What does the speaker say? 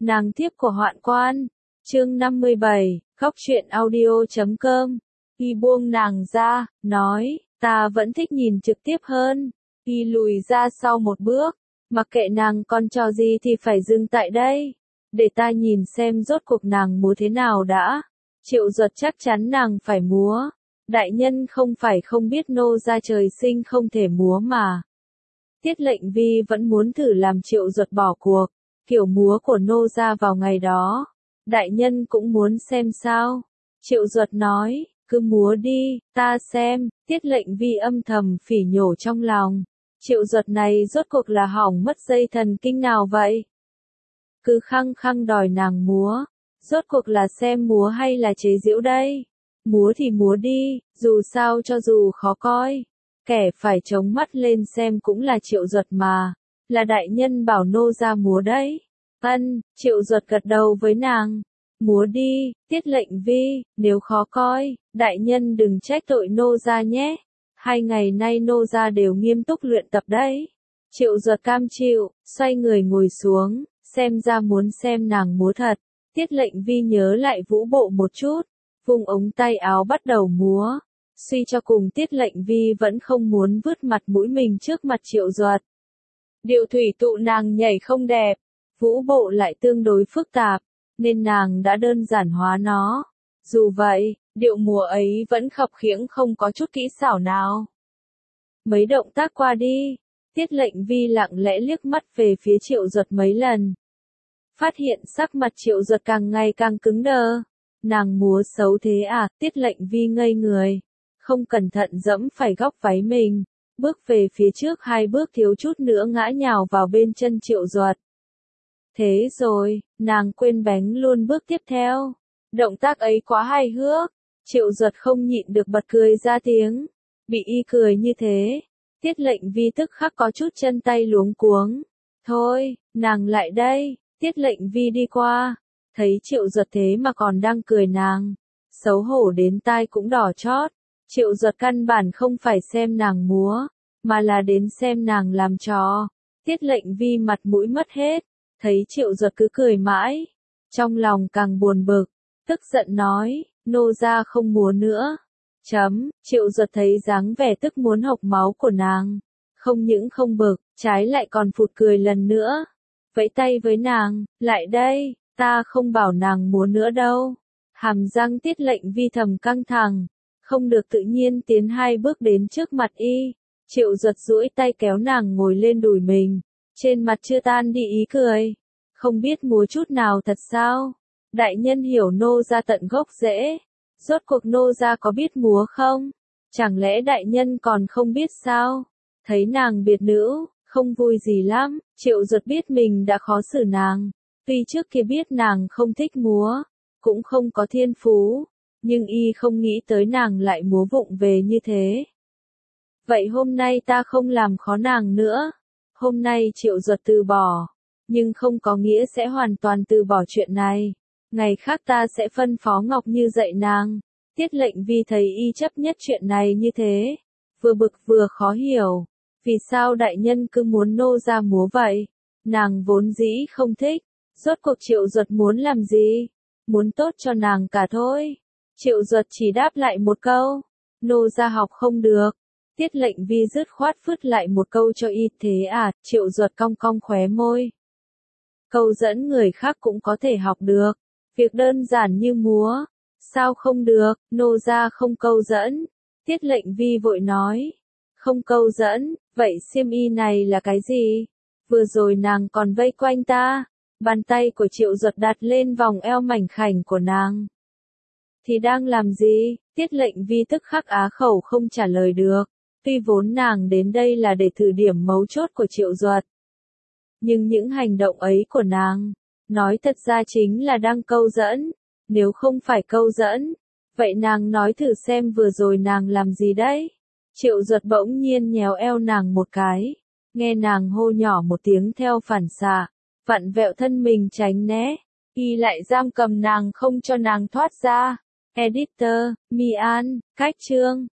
Nàng thiếp của Hoạn Quan. Chương 57, Góc truyện audio.com. Y buông nàng ra, nói, ta vẫn thích nhìn trực tiếp hơn. Y lùi ra sau một bước, mặc kệ nàng con trò gì thì phải dừng tại đây. Để ta nhìn xem rốt cuộc nàng múa thế nào đã. Triệu Duật chắc chắn nàng phải múa. Đại nhân không phải không biết nô gia trời sinh không thể múa mà. Tiết Lệnh Vi vẫn muốn thử làm Triệu Duật bỏ cuộc. Kiểu múa của nô gia vào ngày đó. Đại nhân cũng muốn xem sao. Triệu Duật nói, cứ múa đi, ta xem. Tiết Lệnh Vi âm thầm phỉ nhổ trong lòng. Triệu Duật này rốt cuộc là hỏng mất dây thần kinh nào vậy? Cứ khăng khăng đòi nàng múa. Rốt cuộc là xem múa hay là chế giễu đây? Múa thì múa đi, dù sao cho dù khó coi. Kẻ phải chống mắt lên xem cũng là Triệu Duật mà. Là đại nhân bảo nô ra múa đấy. Triệu Duật gật đầu với nàng. Múa đi, Tiết Lệnh Vi, nếu khó coi, đại nhân đừng trách tội nô ra nhé. 2 ngày nay nô ra đều nghiêm túc luyện tập đấy. Triệu Duật cam chịu, xoay người ngồi xuống, xem ra muốn xem nàng múa thật. Tiết Lệnh Vi nhớ lại Vũ Bộ một chút, vùng ống tay áo bắt đầu múa. Suy cho cùng Tiết Lệnh Vi vẫn không muốn vứt mặt mũi mình trước mặt Triệu Duật. Điệu thủy tụ nàng nhảy không đẹp, Vũ Bộ lại tương đối phức tạp, nên nàng đã đơn giản hóa nó. Dù vậy, điệu múa ấy vẫn khập khiễng không có chút kỹ xảo nào. Mấy động tác qua đi, Tiết Lệnh Vi lặng lẽ liếc mắt về phía Triệu Duật mấy lần. Phát hiện sắc mặt Triệu Duật càng ngày càng cứng đờ. Nàng múa xấu thế à? Tiết Lệnh Vi ngây người. Không cẩn thận dẫm phải góc váy mình. Bước về phía trước 2 bước thiếu chút nữa ngã nhào vào bên chân Triệu Duật. Thế rồi, nàng quên bánh luôn bước tiếp theo. Động tác ấy quá hài hước. Triệu Duật không nhịn được bật cười ra tiếng. Bị y cười như thế. Tiết Lệnh Vi tức khắc có chút chân tay luống cuống. Thôi, nàng lại đây. Tiết Lệnh Vi đi qua. Thấy Triệu Duật thế mà còn đang cười nàng. Xấu hổ đến tai cũng đỏ chót. Triệu Duật căn bản không phải xem nàng múa, mà là đến xem nàng làm trò. Tiết Lệnh Vi mặt mũi mất hết. Thấy Triệu Duật cứ cười mãi. Trong lòng càng buồn bực. Tức giận nói, nô gia không múa nữa. Triệu Duật thấy dáng vẻ tức muốn hộc máu của nàng. Không những không bực, trái lại còn phụt cười lần nữa. Vẫy tay với nàng, lại đây, ta không bảo nàng múa nữa đâu. Hàm răng Tiết Lệnh Vi thầm căng thẳng. Không được tự nhiên tiến 2 bước đến trước mặt y. Triệu Duật duỗi tay kéo nàng ngồi lên đùi mình. Trên mặt chưa tan đi ý cười. Không biết múa chút nào thật sao? Đại nhân hiểu nô ra tận gốc rễ. Rốt cuộc nô ra có biết múa không? Chẳng lẽ đại nhân còn không biết sao? Thấy nàng biệt nữ, không vui gì lắm. Triệu Duật biết mình đã khó xử nàng. Tuy trước kia biết nàng không thích múa, cũng không có thiên phú, nhưng y không nghĩ tới nàng lại múa vụng về như thế. Vậy hôm nay ta không làm khó nàng nữa. Hôm nay Triệu Duật từ bỏ, nhưng không có nghĩa sẽ hoàn toàn từ bỏ chuyện này. Ngày khác ta sẽ phân phó Ngọc Như dạy nàng. Tiết Lệnh Vi thấy y chấp nhất chuyện này như thế, vừa bực vừa khó hiểu. Vì sao đại nhân cứ muốn nô ra múa vậy? Nàng vốn dĩ không thích. Rốt cuộc Triệu Duật muốn làm gì? Muốn tốt cho nàng cả thôi. Triệu Duật chỉ đáp lại một câu. Nô ra học không được. Tiết Lệnh Vi dứt khoát phứt lại một câu cho y. Thế à? Triệu Duật cong cong khóe môi. Câu dẫn người khác cũng có thể học được. Việc đơn giản như múa. Sao không được? Nô ra không câu dẫn. Tiết Lệnh Vi vội nói. Không câu dẫn, vậy xiêm y này là cái gì? Vừa rồi nàng còn vây quanh ta. Bàn tay của Triệu Duật đặt lên vòng eo mảnh khảnh của nàng. Thì đang làm gì? Tiết Lệnh Vi tức khắc á khẩu không trả lời được. Tuy vốn nàng đến đây là để thử điểm mấu chốt của Triệu Duật. Nhưng những hành động ấy của nàng, nói thật ra chính là đang câu dẫn. Nếu không phải câu dẫn, vậy nàng nói thử xem vừa rồi nàng làm gì đấy? Triệu Duật bỗng nhiên nhéo eo nàng một cái. Nghe nàng hô nhỏ một tiếng theo phản xạ. Vặn vẹo thân mình tránh né. Y lại giam cầm nàng không cho nàng thoát ra. Editor, Mi An, Cách chương.